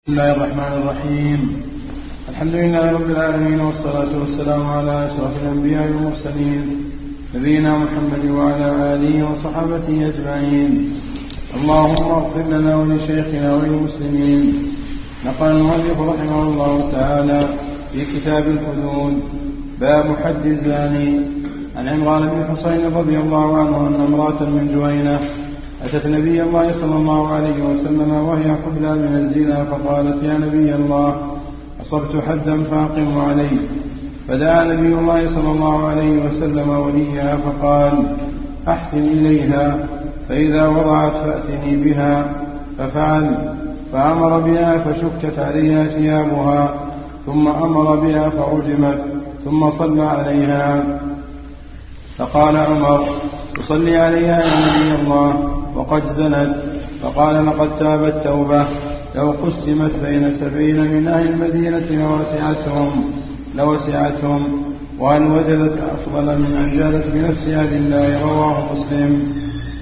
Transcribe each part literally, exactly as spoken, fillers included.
بسم الله الرحمن الرحيم. الحمد لله رب العالمين، والصلاة والسلام على أشرف الأنبياء والمرسلين نبينا محمد وعلى آله وصحابته أجمعين. اللهم اغفر لنا ولشيخنا وللمسلمين. نقل المؤلف رحمه الله تعالى في كتاب الحدود باب حد الزاني عن عمران بن حسين رضي الله عنه أن امرأة من جهينة أتت نبي الله صلى الله عليه وسلم وهي حبلى من الزنا، فقالت: يا نبي الله، أصبت حدا فاقم عليه. فدعا نبي الله صلى الله عليه وسلم وليها فقال: أحسن إليها، فإذا وضعت فأتني بها. ففعل، فأمر بها فشكت عليها ثيابها، ثم أمر بها فرجمت، ثم صلى عليها. فقال عمر: تصلي عليها يا نبي الله وقد زنت؟ فقال: لقد تابت توبة، لو قسمت بين سبعين من أهل المدينة لوسعتهم لوسعتهم وأن وجدت أفضل من أن جادت بنفسها لله. رواه مسلم.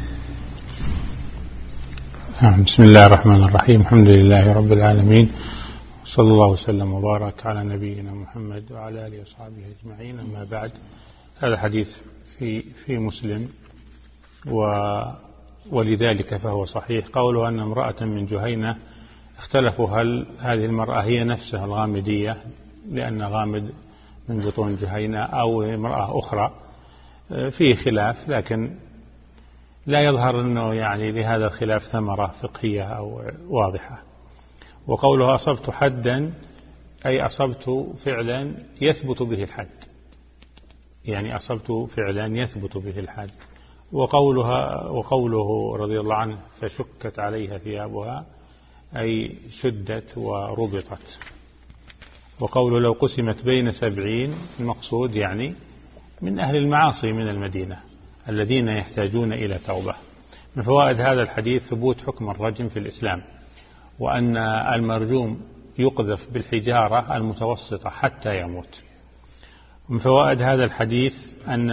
بسم الله الرحمن الرحيم. الحمد لله رب العالمين، صلى الله وسلم وبارك على نبينا محمد وعلى آله وصحبه أجمعين. أما بعد، هذا حديث في في مسلم، و ولذلك فهو صحيح. قوله أن امرأة من جهينة، اختلفوا هل هذه المرأة هي نفسها الغامدية لأن غامد من بطون جهينة أو امرأة أخرى، فيه خلاف، لكن لا يظهر أنه يعني لهذا الخلاف ثمرة فقهية أو واضحة. وقوله أصبت حدا أي أصبت فعلا يثبت به الحد، يعني أصبت فعلا يثبت به الحد. وقولها وقوله رضي الله عنه فشكت عليها ثيابها أي شدت وربطت. وقوله لو قسمت بين سبعين، المقصود يعني من أهل المعاصي من المدينة الذين يحتاجون إلى توبة. من فوائد هذا الحديث ثبوت حكم الرجم في الإسلام، وأن المرجوم يقذف بالحجارة المتوسطة حتى يموت. من فوائد هذا الحديث أن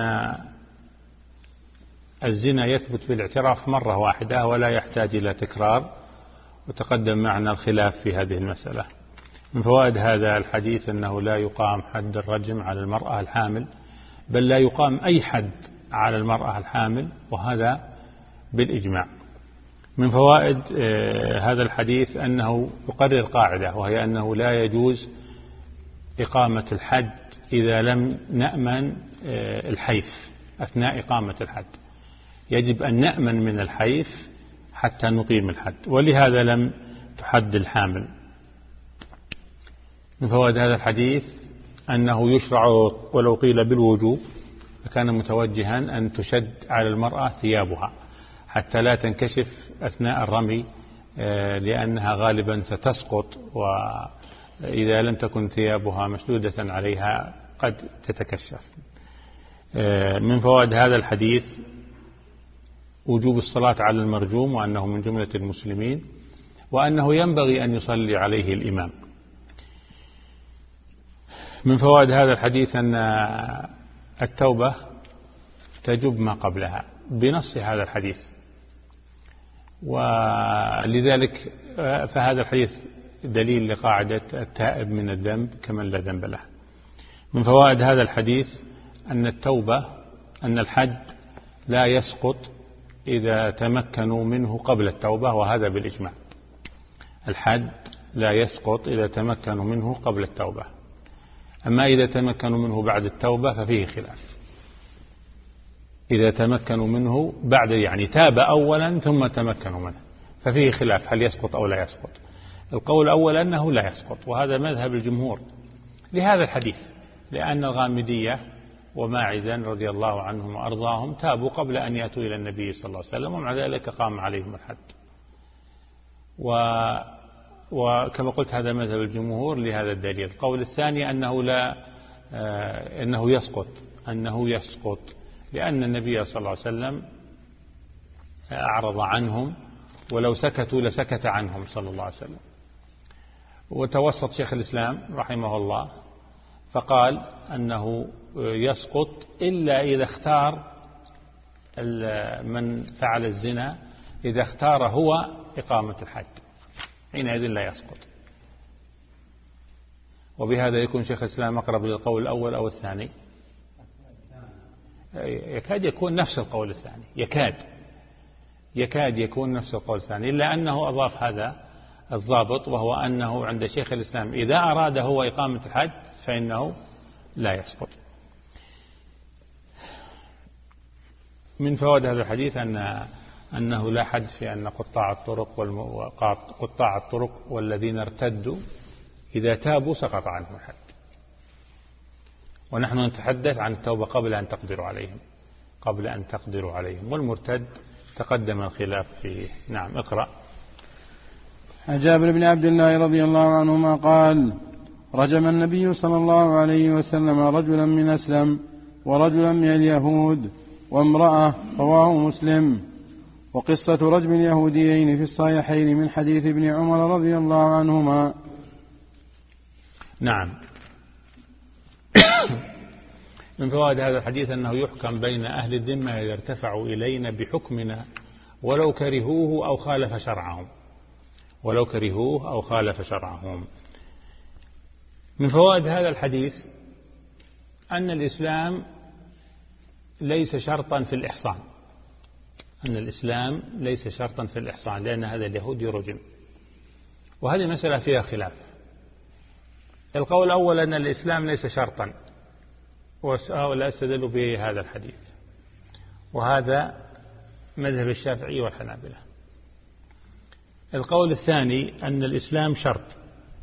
الزنا يثبت بالاعتراف مرة واحدة ولا يحتاج إلى تكرار، وتقدم معنا الخلاف في هذه المسألة. من فوائد هذا الحديث أنه لا يقام حد الرجم على المرأة الحامل، بل لا يقام أي حد على المرأة الحامل، وهذا بالإجماع. من فوائد هذا الحديث أنه يقرر قاعدة، وهي أنه لا يجوز إقامة الحد إذا لم نأمن الحيف أثناء إقامة الحد. يجب أن نأمن من الحيف حتى نقيم الحد، ولهذا لم تحد الحامل. من فوائد هذا الحديث أنه يشرع ولو قيل بالوجوب فكان متوجها أن تشد على المرأة ثيابها حتى لا تنكشف أثناء الرمي، لأنها غالبا ستسقط، وإذا لم تكن ثيابها مشدودة عليها قد تتكشف. من فوائد هذا الحديث وجوب الصلاة على المرجوم، وأنه من جملة المسلمين، وأنه ينبغي أن يصلي عليه الإمام. من فوائد هذا الحديث أن التوبة تجب ما قبلها بنص هذا الحديث، ولذلك فهذا الحديث دليل لقاعدة التائب من الذنب كمن لا ذنب له. من فوائد هذا الحديث أن التوبة أن الحد لا يسقط إذا تمكنوا منه قبل التوبة، وهذا بالإجماع. الحد لا يسقط إذا تمكنوا منه قبل التوبة، أما إذا تمكنوا منه بعد التوبة ففيه خلاف. إذا تمكنوا منه بعد، يعني تاب أولا ثم تمكنوا منه، ففيه خلاف هل يسقط أو لا يسقط. القول الأول أنه لا يسقط، وهذا مذهب الجمهور لهذا الحديث، لأن الغامدية وماعزا رضي الله عنهم وأرضاهم تابوا قبل أن يأتوا إلى النبي صلى الله عليه وسلم، ومع ذلك قام عليهم الحد. و وكما قلت هذا مذهب الجمهور لهذا الدليل. القول الثاني أنه لا آه أنه يسقط أنه يسقط لأن النبي صلى الله عليه وسلم أعرض عنهم، ولو سكتوا لسكت عنهم صلى الله عليه وسلم. وتوسط شيخ الإسلام رحمه الله فقال أنه يسقط إلا إذا اختار من فعل الزنا، إذا اختار هو إقامة الحد حينئذ لا يسقط. وبهذا يكون شيخ الإسلام أقرب للقول الأول أو الثاني؟ يكاد يكون نفس القول الثاني، يكاد يكاد يكون نفس القول الثاني، إلا أنه أضاف هذا الضابط، وهو أنه عند شيخ الإسلام إذا أراد هو إقامة الحد فإنه لا يسقط. من فوائد هذا الحديث أن أنه لا حد في أن قطاع الطرق وقطاع الطرق والذين ارتدوا إذا تابوا سقط عنهم الحد، ونحن نتحدث عن التوبة قبل أن تقدروا عليهم قبل أن تقدروا عليهم والمرتد تقدم الخلاف فيه. نعم، اقرأ. عن جابر بن عبد الله رضي الله عنهما قال: رجم النبي صلى الله عليه وسلم رجلا من أسلم ورجلا من اليهود وامرأة، رواه مسلم. وقصة رجم اليهوديين في الصحيحين من حديث ابن عمر رضي الله عنهما. نعم. من فوائد هذا الحديث أنه يحكم بين أهل الذمة إذا ارتفعوا إلينا بحكمنا ولو كرهوه أو خالف شرعهم ولو كرهوه أو خالف شرعهم. من فوائد هذا الحديث أن الإسلام ليس شرطا في الإحصان أن الإسلام ليس شرطا في الإحصان لأن هذا اليهودي رجم، وهذه مسألة فيها خلاف. القول الأول أن الإسلام ليس شرطا، وهؤلاء استدلوا بهذا الحديث، وهذا مذهب الشافعي والحنابلة. القول الثاني أن الإسلام شرط،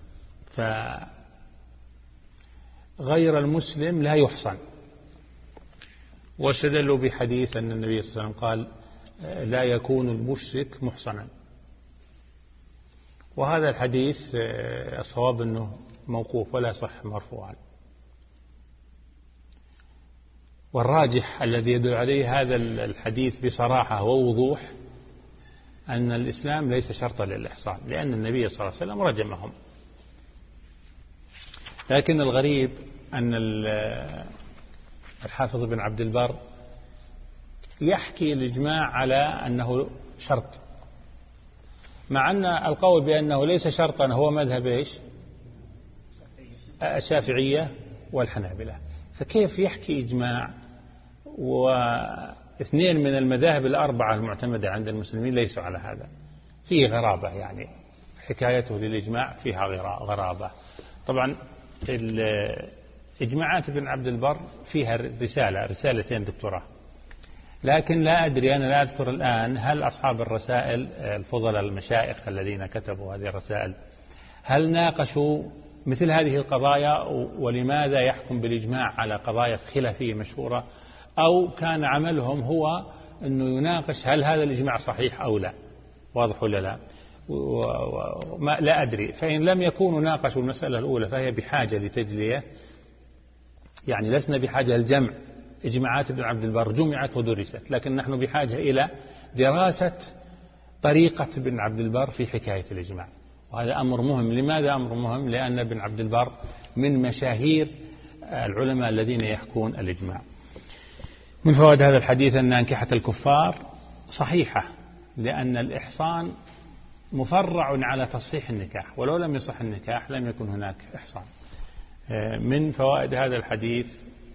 فغير المسلم لا يحصن، واستدلوا بحديث أن النبي صلى الله عليه وسلم قال: لا يكون المشرك محصنا، وهذا الحديث الصواب أنه موقوف ولا صح مرفوعا. والراجح الذي يدل عليه هذا الحديث بصراحة ووضوح أن الإسلام ليس شرطا للإحصان، لأن النبي صلى الله عليه وسلم رجمهم. لكن الغريب أن الحافظ بن عبد البر يحكي الإجماع على أنه شرط، مع أن القول بأنه ليس شرطا هو مذهب إيش؟ الشافعية والحنابلة. فكيف يحكي إجماع واثنين من المذاهب الأربعة المعتمدة عند المسلمين ليسوا على هذا؟ فيه غرابة، يعني حكايته للإجماع فيها غرابة. طبعا إجماعات ابن عبد البر فيها رسالة رسالتين دكتوراه، لكن لا أدري، أنا لا أذكر الآن، هل أصحاب الرسائل الفضلاء المشايخ الذين كتبوا هذه الرسائل هل ناقشوا مثل هذه القضايا، ولماذا يحكم بالإجماع على قضايا خلافية مشهورة، أو كان عملهم هو أنه يناقش هل هذا الإجماع صحيح أو لا؟ واضح ولا لا؟ وما لا أدري. فإن لم يكونوا ناقشوا المسألة الأولى فهي بحاجة لتجلية، يعني لسنا بحاجة للجمع. إجماعات ابن عبد البر جمعت ودرست، لكن نحن بحاجة إلى دراسة طريقة ابن عبد البر في حكاية الإجماع، وهذا أمر مهم. لماذا أمر مهم؟ لأن ابن عبد البر من مشاهير العلماء الذين يحكون الإجماع. من فوائد هذا الحديث أن أنكحة الكفار صحيحة، لأن الإحصان مفرع على تصحيح النكاح، ولو لم يصح النكاح لم يكن هناك إحصان. من فوائد هذا الحديث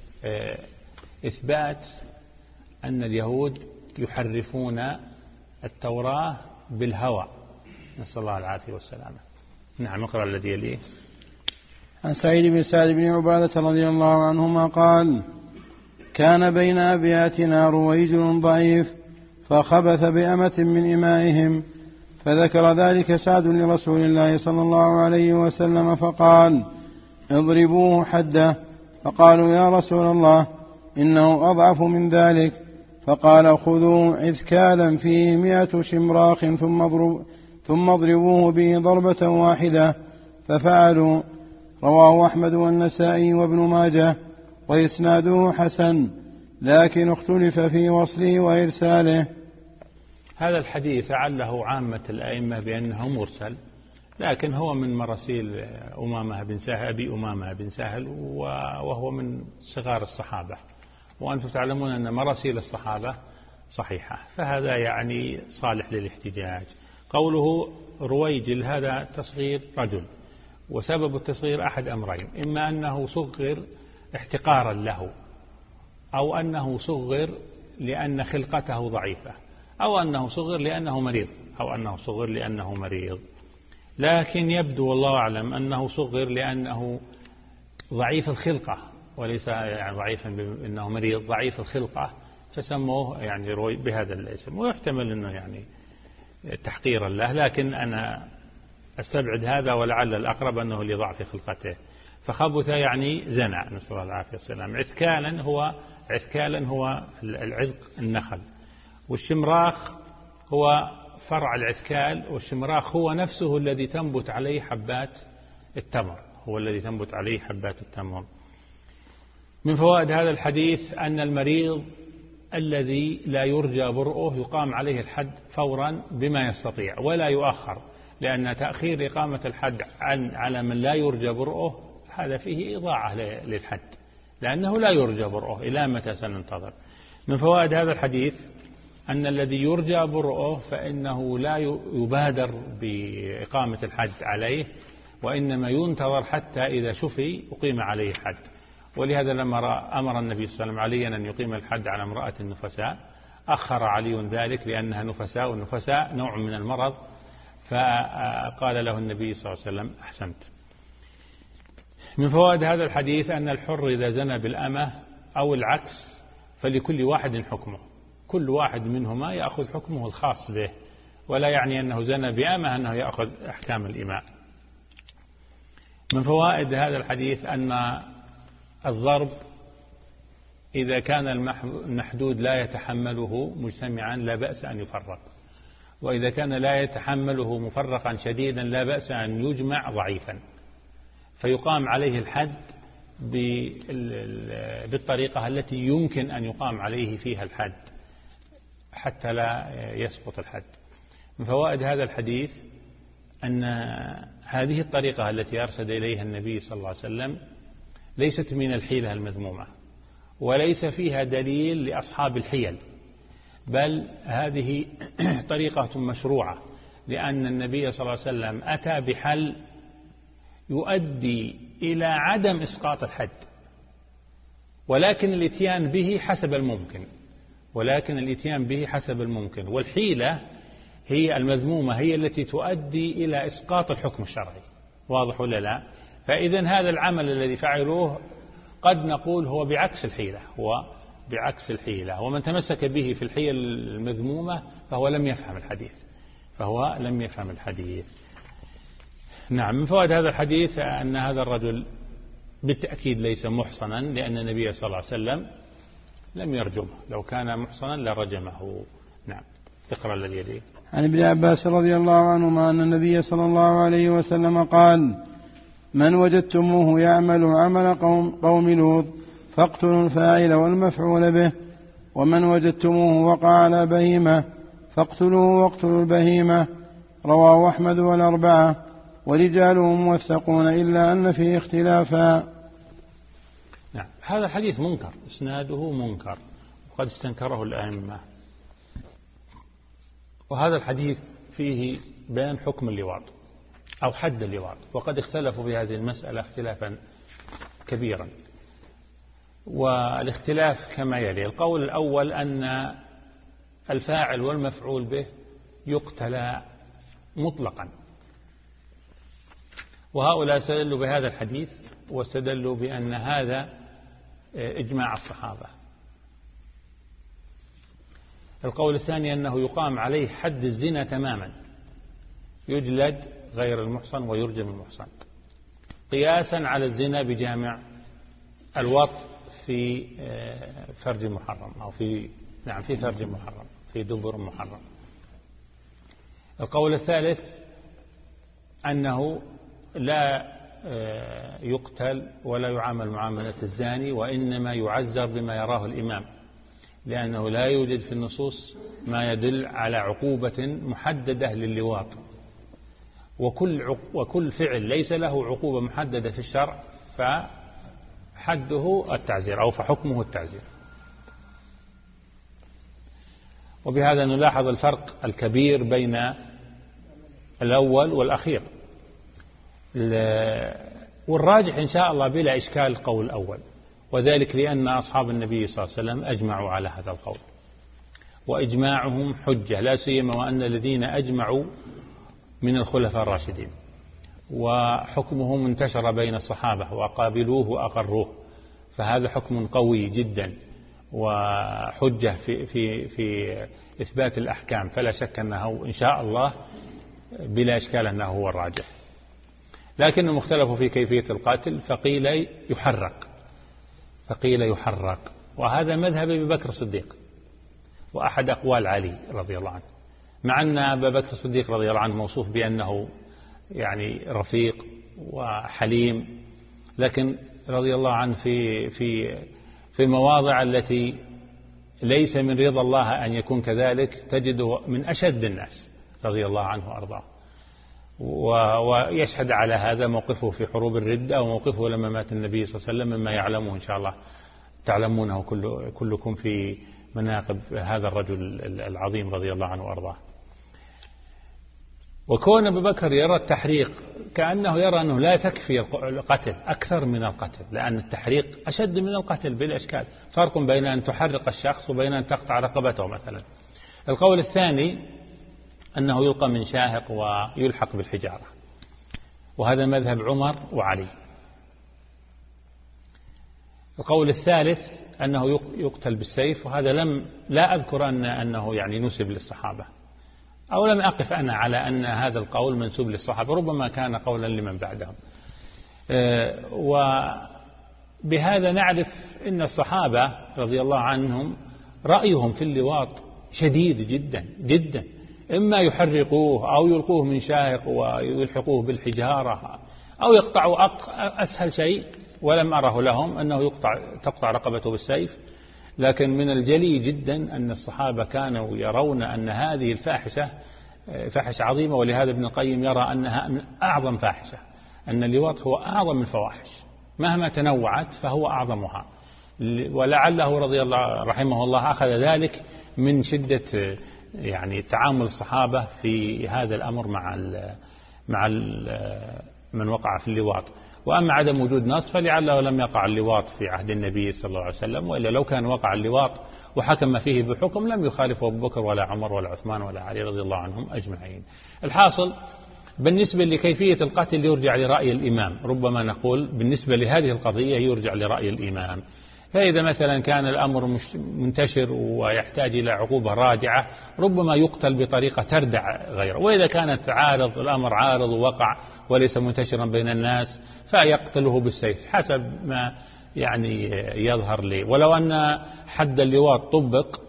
إثبات أن اليهود يحرفون التوراة بالهوى، نسأل الله العافية والسلامة. نعم، اقرأ الذي يليه. عن سعيد بن سعد بن عبادة رضي الله عنهما قال: كان بين أبياتنا رويجل ضعيف فخبث بأمة من إمائهم، فذكر ذلك سعد لرسول الله صلى الله عليه وسلم فقال: اضربوه حده. فقالوا: يا رسول الله إنه أضعف من ذلك. فقال: خذوا عذكالا فيه مئة شمراخ ثم اضربوه ثم اضربوه به ضربة واحدة، ففعلوا. رواه أحمد والنسائي وابن ماجه، وإسناده حسن، لكن اختلف في وصله وإرساله. هذا الحديث عله عامة الأئمة بأنه مرسل، لكن هو من مراسيل أمامة بن سهل أبي أمامة بن سهل، وهو من صغار الصحابة، وأنتم تعلمون أن مراسيل الصحابة صحيحة، فهذا يعني صالح للاحتجاج. قوله رويجل هذا تصغير رجل، وسبب التصغير أحد أمرين: إما أنه صغر احتقارا له، أو أنه صغر لأن خلقته ضعيفة، أو أنه صغر لأنه مريض أو أنه صغر لأنه مريض. لكن يبدو والله أعلم أنه صغر لأنه ضعيف الخلقة، وليس يعني ضعيفا بأنه مريض، ضعيف الخلقة، فسموه يعني بهذا الاسم. ويحتمل أنه يعني تحقيرا له، لكن أنا استبعد هذا، ولعل الأقرب أنه لضعف خلقته. فخبث يعني زنى، نسأل الله العافية والسلام. عثكالا هو عثكالا هو العذق النخل، والشمراخ هو فرع العثكال، والشمراخ هو نفسه الذي تنبت عليه حبات التمر، هو الذي تنبت عليه حبات التمر. من فوائد هذا الحديث أن المريض الذي لا يرجى برؤه يقام عليه الحد فورا بما يستطيع ولا يؤخر، لأن تأخير إقامة الحد عن على من لا يرجى برؤه هذا فيه إضاعة للحد، لأنه لا يرجى برؤه، إلى متى سننتظر؟ من فوائد هذا الحديث أن الذي يرجى برؤه فإنه لا يبادر بإقامة الحد عليه، وإنما ينتظر حتى إذا شفي أقيم عليه حد. ولهذا لما أمر النبي صلى الله عليه وسلم عليا أن يقيم الحد على امرأة النفساء أخر علي ذلك، لأنها نفساء، والنفساء نوع من المرض، فقال له النبي صلى الله عليه وسلم: أحسنت. من فوائد هذا الحديث أن الحر إذا زنى بالأمة أو العكس فلكل واحد حكمه، كل واحد منهما يأخذ حكمه الخاص به، ولا يعني أنه زنى بأمة أنه يأخذ أحكام الإماء. من فوائد هذا الحديث أن الضرب إذا كان المحدود لا يتحمله مجتمعا لا بأس أن يفرق، وإذا كان لا يتحمله مفرقا شديدا لا بأس أن يجمع ضعيفا، فيقام عليه الحد بالطريقة التي يمكن أن يقام عليه فيها الحد حتى لا يسقط الحد. من فوائد هذا الحديث أن هذه الطريقة التي أرشد إليها النبي صلى الله عليه وسلم ليست من الحيلة المذمومة، وليس فيها دليل لأصحاب الحيل، بل هذه طريقة مشروعة، لأن النبي صلى الله عليه وسلم أتى بحل يؤدي إلى عدم إسقاط الحد، ولكن الاتيان به حسب الممكن، ولكن الاتيان به حسب الممكن والحيلة هي المذمومة، هي التي تؤدي إلى إسقاط الحكم الشرعي. واضح ولا لا؟ فإذا هذا العمل الذي فعلوه قد نقول هو بعكس الحيلة، هو بعكس الحيلة، ومن تمسك به في الحيل المذمومة فهو لم يفهم الحديث، فهو لم يفهم الحديث. نعم. من فوائد هذا الحديث أن هذا الرجل بالتأكيد ليس محصنا، لأن النبي صلى الله عليه وسلم لم يرجمه، لو كان محصنا لرجمه. نعم. اقرأ الذي يليه. عن ابن عباس رضي الله عنهما أن النبي صلى الله عليه وسلم قال: من وجدتموه يعمل عمل قوم, قوم لوط فاقتلوا الفاعل والمفعول به، ومن وجدتموه وقع على بهيمة فاقتلوه واقتلوا البهيمة. رواه أحمد والأربعة، ورجاله موثقون إلا أن فيه اختلافا. نعم. هذا الحديث منكر، إسناده منكر، وقد استنكره الأئمة. وهذا الحديث فيه بيان حكم اللواط أو حد اللواط، وقد اختلفوا في هذه المسألة اختلافا كبيرا. والاختلاف كما يلي: القول الأول أن الفاعل والمفعول به يقتلى مطلقا، وهؤلاء استدلوا بهذا الحديث واستدلوا بأن هذا إجماع الصحابة. القول الثاني أنه يقام عليه حد الزنا تماما، يجلد غير المحصن ويرجم المحصن، قياسا على الزنا بجامع الوط في فرج محرم، أو في نعم في فرج محرم، في دبر محرم. القول الثالث أنه لا يقتل ولا يعامل معاملة الزاني، وإنما يعزر بما يراه الإمام، لأنه لا يوجد في النصوص ما يدل على عقوبة محددة للواط، وكل وكل فعل ليس له عقوبة محددة في الشرع فحده التعزير أو فحكمه التعزير. وبهذا نلاحظ الفرق الكبير بين الأول والأخير. والراجح إن شاء الله بلا إشكال القول الأول، وذلك لأن أصحاب النبي صلى الله عليه وسلم أجمعوا على هذا القول، وإجماعهم حجة، لا سيما وأن الذين أجمعوا من الخلفاء الراشدين، وحكمهم انتشر بين الصحابة وقابلوه وأقروه، فهذا حكم قوي جدا وحجة في, في, في إثبات الأحكام، فلا شك أنه إن شاء الله بلا إشكال أنه هو الراجح. لكن المختلف في كيفية القتل، فقيل يحرق فقيل يحرق وهذا مذهب أبي بكر الصديق وأحد أقوال علي رضي الله عنه، مع أن أبا بكر الصديق رضي الله عنه موصوف بأنه يعني رفيق وحليم، لكن رضي الله عنه في في في المواضع التي ليس من رضا الله أن يكون كذلك تجده من أشد الناس رضي الله عنه وأرضاه. ويشهد على هذا موقفه في حروب الردة وموقفه لما مات النبي صلى الله عليه وسلم، مما يعلمه إن شاء الله تعلمونه كل كلكم في مناقب هذا الرجل العظيم رضي الله عنه وأرضاه. وكون أبو بكر يرى التحريق كأنه يرى أنه لا تكفي القتل أكثر من القتل، لأن التحريق أشد من القتل بالإشكال، فرق بين أن تحرق الشخص وبين أن تقطع رقبته مثلا. القول الثاني أنه يلقى من شاهق ويلحق بالحجارة، وهذا مذهب عمر وعلي. القول الثالث أنه يقتل بالسيف، وهذا لم لا أذكر أن أنه يعني نسب للصحابة، أو لم أقف أنا على أن هذا القول منسوب للصحابة، ربما كان قولا لمن بعدهم. وبهذا نعرف أن الصحابة رضي الله عنهم رأيهم في اللواط شديد جدا جدا، إما يحرقوه أو يلقوه من شاهق ويلحقوه بالحجارة أو يقطعوا أسهل شيء، ولم أره لهم أنه يقطع تقطع رقبته بالسيف. لكن من الجلي جدا أن الصحابة كانوا يرون أن هذه الفاحشة فاحشة عظيمة، ولهذا ابن القيم يرى أنها من أعظم فاحشة، أن اللواط هو أعظم الفواحش مهما تنوعت فهو أعظمها، ولعله رضي الله رحمه الله أخذ ذلك من شدة يعني تعامل الصحابة في هذا الأمر مع ال مع ال من وقع في اللواط. وأما عدم وجود نص فلعله لم يقع اللواط في عهد النبي صلى الله عليه وسلم، وإلا لو كان وقع اللواط وحكم فيه بحكم لم يخالفه أبو بكر ولا عمر ولا عثمان ولا علي رضي الله عنهم أجمعين. الحاصل بالنسبة لكيفية القتل يرجع لرأي الإمام، ربما نقول بالنسبة لهذه القضية يرجع لرأي الإمام. فإذا مثلا كان الأمر منتشر ويحتاج إلى عقوبة راجعة ربما يقتل بطريقة تردع غيره، وإذا كانت عارض الأمر عارض ووقع وليس منتشرا بين الناس فيقتله بالسيف حسب ما يعني يظهر لي. ولو أن حد اللواط طبق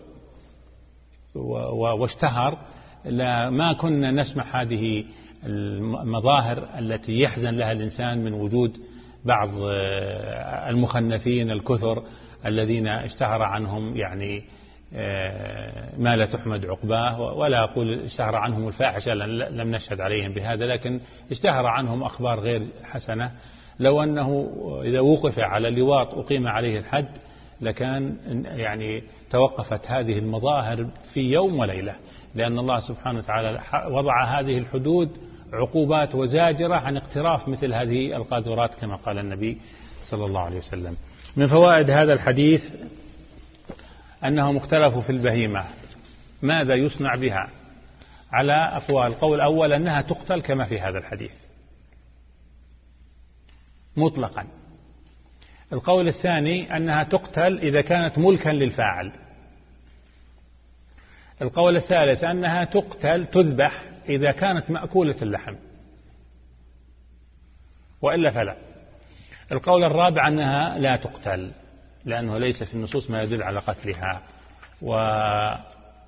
واشتهر ما كنا نسمح هذه المظاهر التي يحزن لها الإنسان من وجود بعض المخنثين الكثر الذين اشتهر عنهم يعني ما لا تحمد عقباه، ولا أقول اشتهر عنهم الفاحشة لم نشهد عليهم بهذا، لكن اشتهر عنهم أخبار غير حسنة. لو أنه إذا وقف على اللواط أقيم عليه الحد لكان يعني توقفت هذه المظاهر في يوم وليلة، لأن الله سبحانه وتعالى وضع هذه الحدود عقوبات وزاجرة عن اقتراف مثل هذه القاذورات كما قال النبي صلى الله عليه وسلم. من فوائد هذا الحديث أنه مختلف في البهيمة ماذا يصنع بها، على أقوال. القول الأول أنها تقتل كما في هذا الحديث مطلقا. القول الثاني أنها تقتل إذا كانت ملكا للفاعل. القول الثالث أنها تقتل تذبح إذا كانت مأكولة اللحم، وإلا فلا. القول الرابع أنها لا تقتل لأنه ليس في النصوص ما يدل على قتلها. وهذا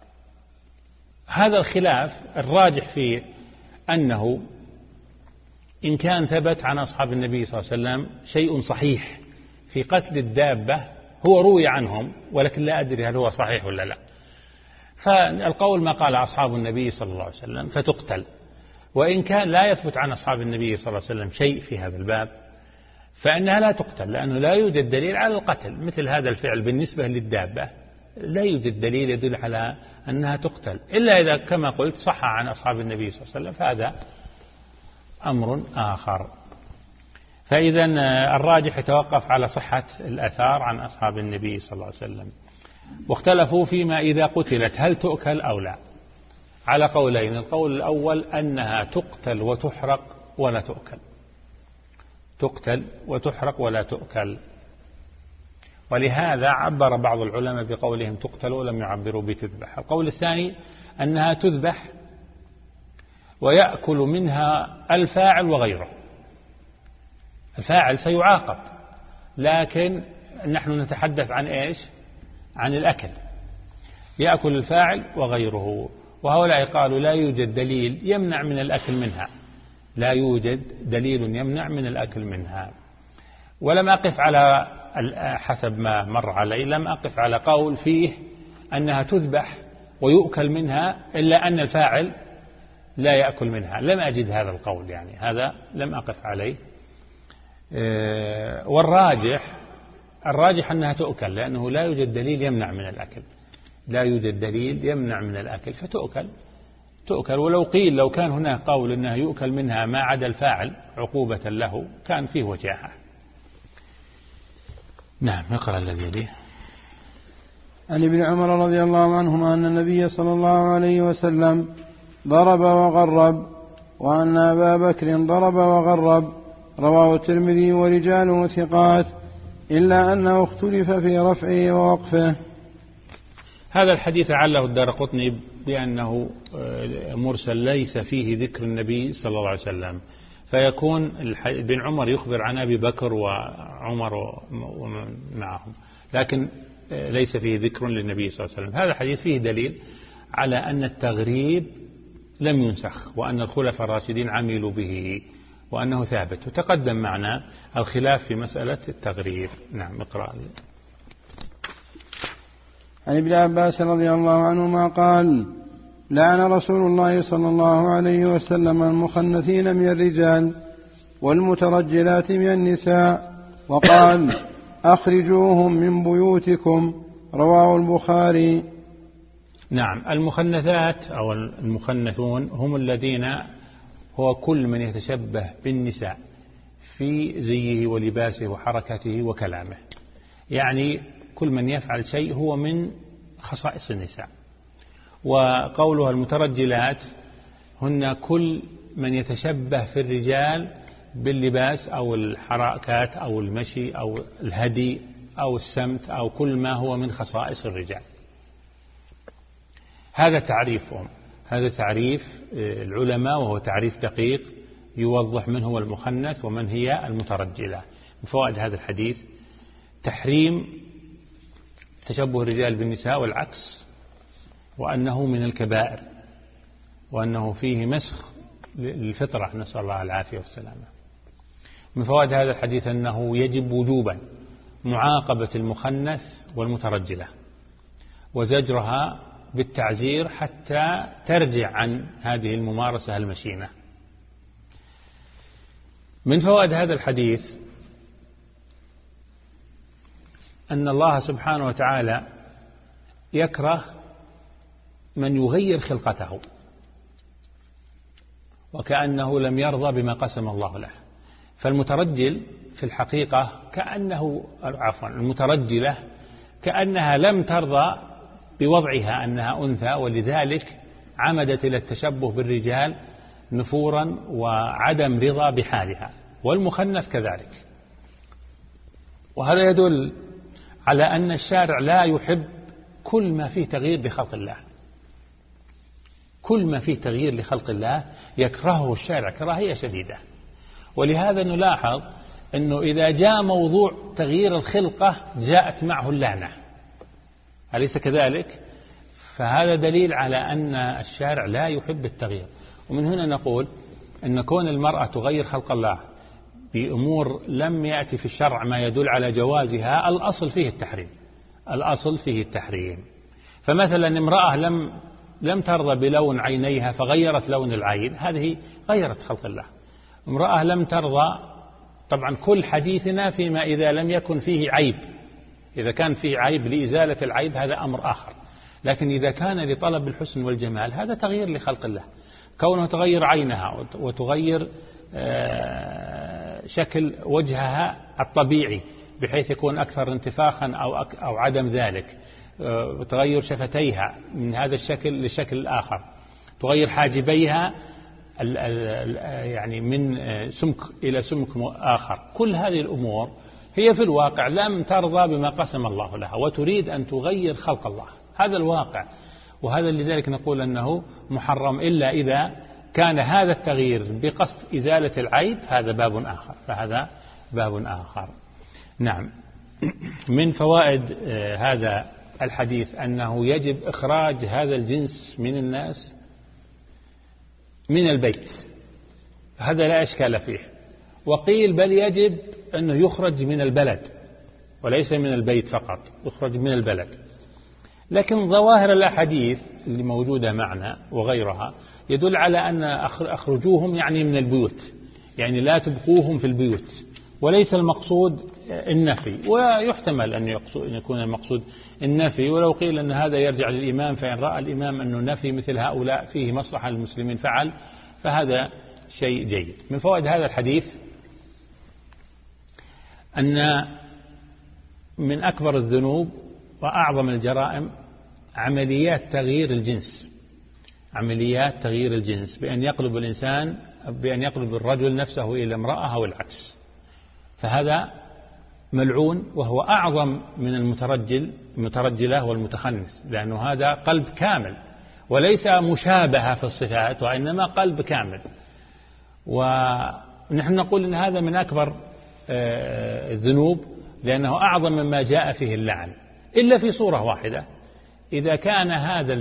الخلاف الراجح فيه أنه إن كان ثبت عن أصحاب النبي صلى الله عليه وسلم شيء صحيح في قتل الدابة هو روي عنهم، ولكن لا أدري هل هو صحيح ولا لا، فالقول ما قال أصحاب النبي صلى الله عليه وسلم فتقتل. وإن كان لا يثبت عن أصحاب النبي صلى الله عليه وسلم شيء في هذا الباب فإنها لا تقتل، لأنه لا يوجد دليل على القتل. مثل هذا الفعل بالنسبة للدابة لا يوجد دليل يدل على أنها تقتل، إلا إذا كما قلت صح عن أصحاب النبي صلى الله عليه وسلم، فهذا أمر آخر. فإذا الراجح يتوقف على صحة الآثار عن أصحاب النبي صلى الله عليه وسلم. واختلفوا فيما إذا قتلت هل تؤكل أو لا، على قولين. القول الأول أنها تقتل وتحرق ولا تؤكل، تقتل وتحرق ولا تؤكل، ولهذا عبر بعض العلماء بقولهم تقتل ولم يعبروا بتذبح. القول الثاني أنها تذبح ويأكل منها الفاعل وغيره، الفاعل سيعاقب، لكن نحن نتحدث عن إيش؟ عن الأكل، يأكل الفاعل وغيره. وهؤلاء قالوا لا يوجد دليل يمنع من الأكل منها، لا يوجد دليل يمنع من الأكل منها. ولم أقف على حسب ما مر علي، لم أقف على قول فيه أنها تذبح ويؤكل منها إلا أن الفاعل لا يأكل منها، لم أجد هذا القول، يعني هذا لم أقف عليه. والراجح الراجح أنها تؤكل، لأنه لا يوجد دليل يمنع من الأكل، لا يوجد دليل يمنع من الأكل فتؤكل تؤكل. ولو قيل لو كان هناك قول أنها يؤكل منها ما عدا الفاعل عقوبة له كان فيه وجاهة. نعم، اقرأ الذي يليه. عن ابن عمر رضي الله عنهما أن النبي صلى الله عليه وسلم ضرب وغرب، وأن أبا بكر ضرب وغرب، رواه الترمذي ورجاله ثقات، إلا أنه اختلف في رفعه ووقفه. هذا الحديث عله الدارقطني بأنه مرسل ليس فيه ذكر النبي صلى الله عليه وسلم، فيكون ابن عمر يخبر عن أبي بكر وعمر ومن معهم، لكن ليس فيه ذكر للنبي صلى الله عليه وسلم. هذا الحديث فيه دليل على أن التغريب لم ينسخ، وأن الخلفاء الراشدين عملوا به، وأنه ثابت. وتقدم معنا الخلاف في مسألة التغريب. نعم، اقرأ. عن ابن عباس رضي الله عنهما قال: لعن رسول الله صلى الله عليه وسلم المخنثين من الرجال والمترجلات من النساء، وقال: أخرجوهم من بيوتكم، رواه البخاري. نعم، المخنثات أو المخنثون هم الذين هو كل من يتشبه بالنساء في زيه ولباسه وحركته وكلامه، يعني كل من يفعل شيء هو من خصائص النساء. وقولها المترجلات هن كل من يتشبه في الرجال باللباس أو الحركات أو المشي أو الهدي أو السمت أو كل ما هو من خصائص الرجال. هذا تعريفهم، هذا تعريف العلماء، وهو تعريف دقيق يوضح من هو المخنث ومن هي المترجلة. من فوائد هذا الحديث تحريم تشبه الرجال بالنساء والعكس، وأنه من الكبائر، وأنه فيه مسخ للفطرة، نسأل الله العافية والسلامة. من فوائد هذا الحديث أنه يجب وجوبا معاقبة المخنث والمترجلة وزجرها بالتعزير حتى ترجع عن هذه الممارسة المشينة. من فوائد هذا الحديث أن الله سبحانه وتعالى يكره من يغير خلقته، وكأنه لم يرضى بما قسم الله له. فالمترجل في الحقيقة كأنه عفوا المترجلة كأنها لم ترضى بوضعها أنها أنثى، ولذلك عمدت إلى التشبه بالرجال نفورا وعدم رضا بحالها، والمخنث كذلك. وهذا يدل على أن الشارع لا يحب كل ما فيه تغيير لخلق الله، كل ما فيه تغيير لخلق الله يكرهه الشارع كراهية شديدة. ولهذا نلاحظ أنه إذا جاء موضوع تغيير الخلقة جاءت معه اللعنة، أليس كذلك؟ فهذا دليل على أن الشارع لا يحب التغيير. ومن هنا نقول أن كون المرأة تغير خلق الله بأمور لم يأتي في الشرع ما يدل على جوازها، الأصل فيه التحريم، الأصل فيه التحريم. فمثلا امرأة لم لم ترضى بلون عينيها فغيرت لون العين، هذه غيرت خلق الله. امرأة لم ترضى، طبعا كل حديثنا فيما إذا لم يكن فيه عيب، إذا كان فيه عيب لإزالة العيب هذا أمر آخر، لكن إذا كان لطلب الحسن والجمال هذا تغيير لخلق الله. كونه تغير عينها وتغير شكل وجهها الطبيعي بحيث يكون أكثر انتفاخا أو أو عدم ذلك، تغير شفتيها من هذا الشكل للشكل الآخر، تغير حاجبيها يعني من سمك إلى سمك آخر. كل هذه الأمور هي في الواقع لم ترضى بما قسم الله لها وتريد أن تغير خلق الله. هذا الواقع، وهذا لذلك نقول أنه محرم إلا إذا كان هذا التغيير بقصد إزالة العيب، هذا باب آخر، فهذا باب آخر. نعم. من فوائد هذا الحديث أنه يجب إخراج هذا الجنس من الناس من البيت، هذا لا إشكال فيه. وقيل بل يجب أنه يخرج من البلد وليس من البيت فقط، يخرج من البلد. لكن ظواهر الأحاديث اللي موجودة معنا وغيرها يدل على أن أخرجوهم يعني من البيوت، يعني لا تبقوهم في البيوت، وليس المقصود النفي. ويحتمل أن يكون المقصود النفي، ولو قيل أن هذا يرجع للإمام، فإن رأى الإمام أنه نفي مثل هؤلاء فيه مصلحة للمسلمين فعل، فهذا شيء جيد. من فوائد هذا الحديث أن من أكبر الذنوب وأعظم الجرائم عمليات تغيير الجنس، عمليات تغيير الجنس بأن يقلب الإنسان بأن يقلب الرجل نفسه إلى امرأة أو العكس، فهذا ملعون، وهو أعظم من المترجل المترجلة والمتخنث، لأنه هذا قلب كامل وليس مشابهة في الصفات، وإنما قلب كامل. ونحن نقول أن هذا من أكبر الذنوب لأنه أعظم مما جاء فيه اللعن، إلا في صورة واحدة، إذا كان هذا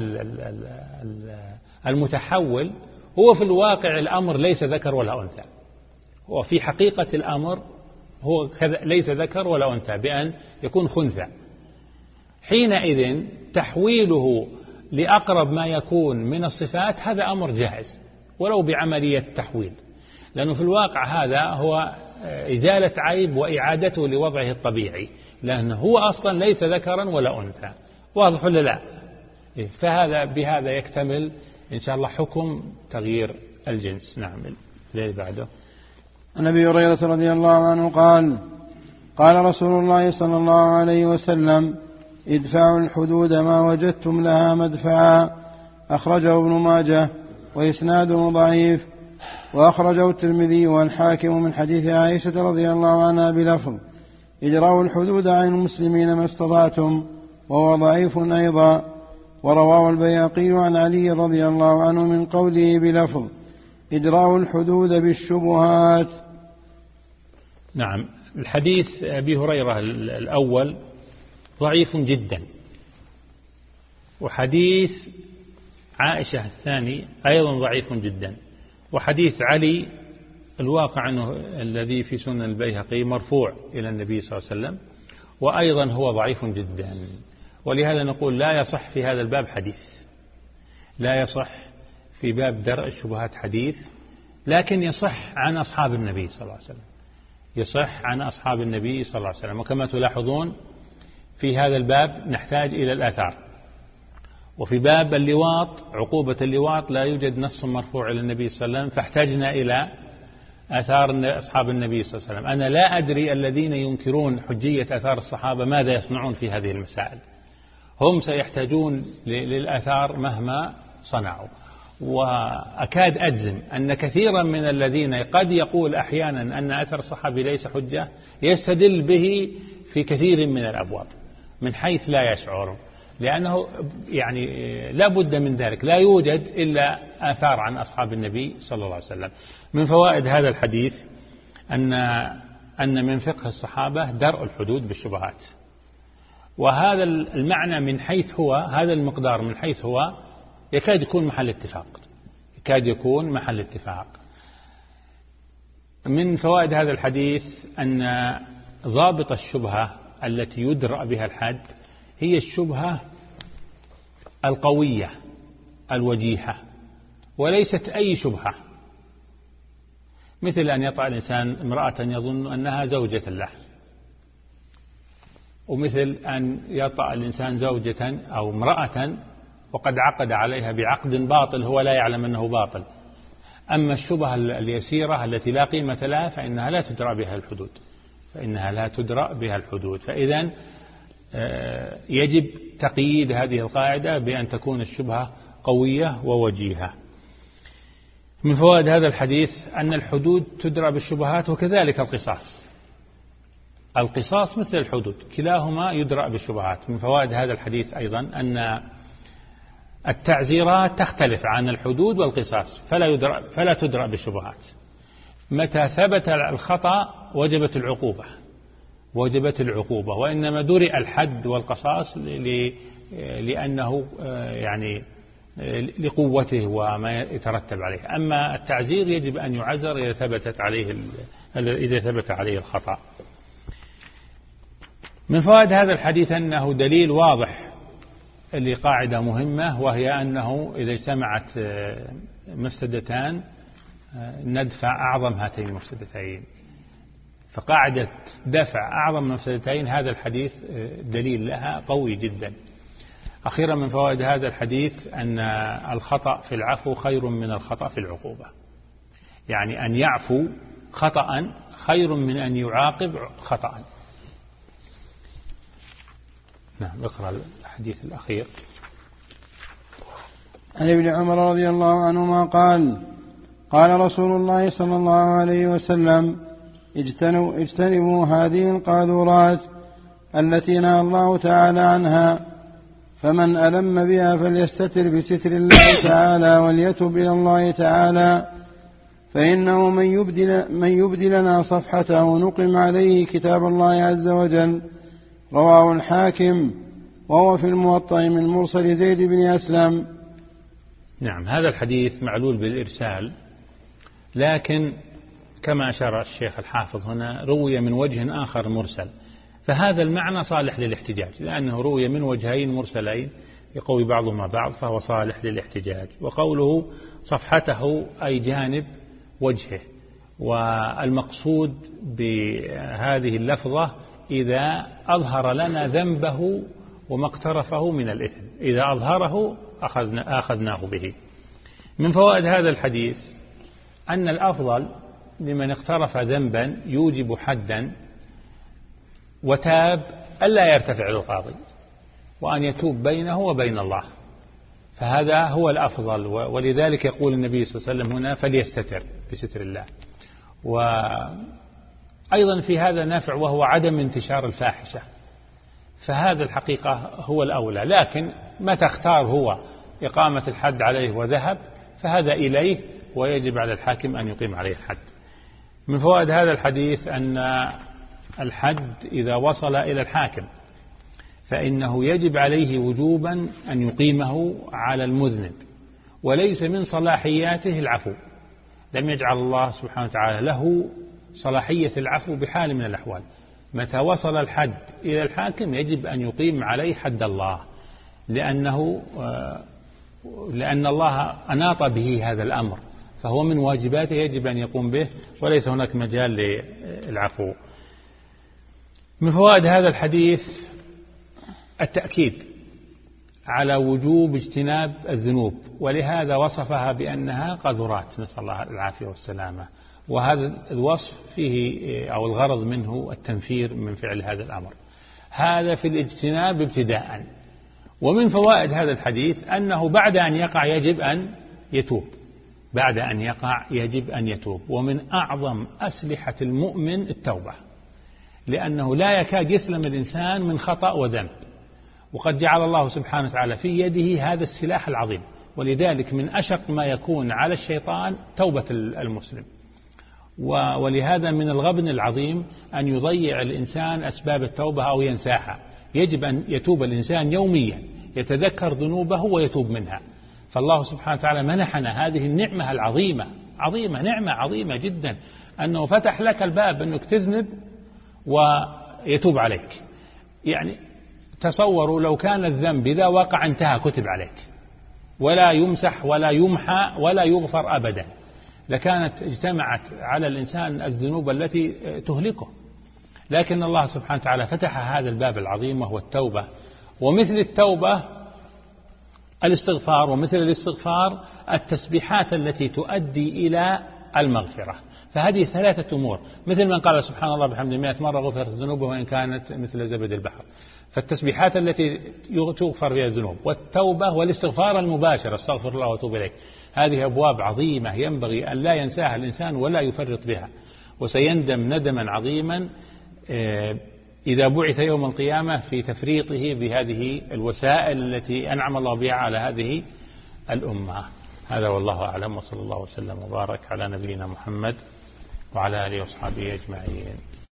المتحول هو في الواقع الأمر ليس ذكر ولا أنثى، وفي حقيقة الأمر هو ليس ذكر ولا أنثى بأن يكون خنثى، حينئذ تحويله لأقرب ما يكون من الصفات هذا أمر جائز ولو بعملية تحويل، لأنه في الواقع هذا هو إزالة عيب وإعادته لوضعه الطبيعي، لأنه هو أصلا ليس ذكرا ولا أنثى. واضح ولا لا؟ فهذا بهذا يكتمل إن شاء الله حكم تغيير الجنس. نعم. اللي بعده عن أبي هريرة رضي الله عنه قال قال رسول الله صلى الله عليه وسلم ادفعوا الحدود ما وجدتم لها مدفعا، أخرجه ابن ماجه وإسناده ضعيف، وأخرجه الترمذي والحاكم من حديث عائشة رضي الله عنها بلفظ اجروا الحدود عن المسلمين ما استطعتم، وهو ضعيف أيضا. ورواه البيهقي عن علي رضي الله عنه من قوله بلفظ اجروا الحدود بالشبهات. نعم. الحديث أبي هريرة الأول ضعيف جدا، وحديث عائشة الثاني أيضا ضعيف جدا، وحديث علي الواقع أنه الذي في سنن البيهقي مرفوع إلى النبي صلى الله عليه وسلم، وأيضا هو ضعيف جدا. ولهذا نقول لا يصح في هذا الباب حديث، لا يصح في باب درء الشبهات حديث، لكن يصح عن أصحاب النبي صلى الله عليه وسلم، يصح عن أصحاب النبي صلى الله عليه وسلم. وكما تلاحظون في هذا الباب نحتاج إلى الآثار، وفي باب اللواط عقوبة اللواط لا يوجد نص مرفوع إلى النبي صلى الله عليه وسلم، فاحتاجنا إلى آثار أصحاب النبي صلى الله عليه وسلم. أنا لا أدري الذين ينكرون حجية آثار الصحابة ماذا يصنعون في هذه المسائل، هم سيحتاجون للآثار مهما صنعوا. وأكاد أجزم أن كثيرا من الذين قد يقول أحيانا أن أثر الصحابي ليس حجة يستدل به في كثير من الأبواب من حيث لا يشعر، لأنه يعني لا بد من ذلك، لا يوجد إلا آثار عن أصحاب النبي صلى الله عليه وسلم. من فوائد هذا الحديث أن أن من فقه الصحابة درء الحدود بالشبهات، وهذا المعنى من حيث هو هذا المقدار من حيث هو يكاد يكون محل اتفاق، يكاد يكون محل اتفاق. من فوائد هذا الحديث أن ضابط الشبهة التي يدرأ بها الحد هي الشبهة القوية الوجيهة، وليست أي شبهة، مثل أن يطع الإنسان امرأة يظن أنها زوجة له، ومثل أن يطع الإنسان زوجة أو امرأة وقد عقد عليها بعقد باطل هو لا يعلم أنه باطل. أما الشبهة اليسيرة التي لا قيمة لها فإنها لا تدرأ بها الحدود فإنها لا تدرأ بها الحدود فإذن يجب تقييد هذه القاعدة بأن تكون الشبهة قوية ووجيهة. من فوائد هذا الحديث أن الحدود تدرأ بالشبهات وكذلك القصاص القصاص مثل الحدود كلاهما يدرأ بالشبهات. من فوائد هذا الحديث أيضا أن التعزيرات تختلف عن الحدود والقصاص فلا, يدرأ فلا تدرأ بالشبهات. متى ثبت الخطأ وجبت العقوبة وجبت العقوبة وإنما درئ الحد والقصاص لأنه يعني لقوته وما يترتب عليه. أما التعزير يجب أن يعزر إذا ثبتت عليه إذا ثبت عليه الخطأ. من فوائد هذا الحديث أنه دليل واضح لقاعدة مهمة وهي أنه إذا اجتمعت مفسدتان ندفع أعظم هاتين المفسدتين. فقاعدة دفع أعظم مفسدتين هذا الحديث دليل لها قوي جدا. أخيرا من فوائد هذا الحديث أن الخطأ في العفو خير من الخطأ في العقوبة. يعني أن يعفو خطأ خير من أن يعاقب خطأ. نعم اقرأ الحديث الأخير. عن ابن عمر رضي الله عنهما قال قال رسول الله صلى الله عليه وسلم اجتنبوا, اجتنبوا هذه القاذورات التي نهى الله تعالى عنها فمن ألم بها فليستتر بستر الله تعالى وليتب إلى الله تعالى فإنه من يبدل, من يبدل لنا صفحته نقم عليه كتاب الله عز وجل. رواه الحاكم وهو في الموطأ من مرسل زيد بن أسلم. نعم هذا الحديث معلول بالإرسال لكن كما أشار الشيخ الحافظ هنا روي من وجه آخر مرسل فهذا المعنى صالح للاحتجاج لأنه روي من وجهين مرسلين يقوي بعضهما بعض فهو صالح للاحتجاج. وقوله صفحته أي جانب وجهه والمقصود بهذه اللفظة إذا أظهر لنا ذنبه وما اقترفه من الإثم إذا أظهره أخذنا أخذناه به. من فوائد هذا الحديث أن الأفضل لمن اقترف ذنبا يوجب حدا وتاب ألا يرتفع للقاضي وأن يتوب بينه وبين الله فهذا هو الأفضل. ولذلك يقول النبي صلى الله عليه وسلم هنا فليستتر بستر الله. وأيضا في هذا نافع وهو عدم انتشار الفاحشة فهذا الحقيقة هو الأولى. لكن ما تختار هو إقامة الحد عليه وذهب فهذا إليه ويجب على الحاكم أن يقيم عليه الحد. من فوائد هذا الحديث أن الحد إذا وصل إلى الحاكم فإنه يجب عليه وجوبا أن يقيمه على المذنب وليس من صلاحياته العفو. لم يجعل الله سبحانه وتعالى له صلاحية العفو بحال من الأحوال. متى وصل الحد إلى الحاكم يجب أن يقيم عليه حد الله لأنه لأن الله أناط به هذا الأمر فهو من واجباته يجب أن يقوم به وليس هناك مجال للعفو. من فوائد هذا الحديث التأكيد على وجوب اجتناب الذنوب ولهذا وصفها بأنها قاذورات نسأل الله العافية والسلامة. وهذا الوصف فيه أو الغرض منه التنفير من فعل هذا الأمر. هذا في الاجتناب ابتداء. ومن فوائد هذا الحديث أنه بعد أن يقع يجب أن يتوب بعد أن يقع يجب أن يتوب. ومن أعظم أسلحة المؤمن التوبة لأنه لا يكاد يسلم الإنسان من خطأ وذنب وقد جعل الله سبحانه وتعالى في يده هذا السلاح العظيم. ولذلك من أشق ما يكون على الشيطان توبة المسلم. ولهذا من الغبن العظيم أن يضيع الإنسان أسباب التوبة أو ينساها. يجب أن يتوب الإنسان يوميا يتذكر ذنوبه ويتوب منها. فالله سبحانه وتعالى منحنا هذه النعمة العظيمة عظيمة نعمة عظيمة جدا أنه فتح لك الباب أنك تذنب ويتوب عليك. يعني تصوروا لو كان الذنب إذا وقع انتهى كتب عليك ولا يمسح ولا يمحى ولا يغفر أبدا لكانت اجتمعت على الإنسان الذنوب التي تهلكه. لكن الله سبحانه وتعالى فتح هذا الباب العظيم وهو التوبة. ومثل التوبة الاستغفار، ومثل الاستغفار التسبيحات التي تؤدي إلى المغفرة. فهذه ثلاثة أمور، مثل من قال سبحان الله بحمده مئة مرة غفرت ذنوبه وإن كانت مثل زبد البحر. فالتسبيحات التي تغفر فيها الذنوب، والتوبة والاستغفار المباشر، استغفر الله واتوب إليه. هذه أبواب عظيمة ينبغي أن لا ينساها الإنسان ولا يفرط بها، وسيندم ندما عظيما إذا بعث يوم القيامة في تفريطه بهذه الوسائل التي أنعم الله بها على هذه الأمة. هذا والله أعلم، وصلى الله وسلم وبارك على نبينا محمد وعلى آله وصحبه أجمعين.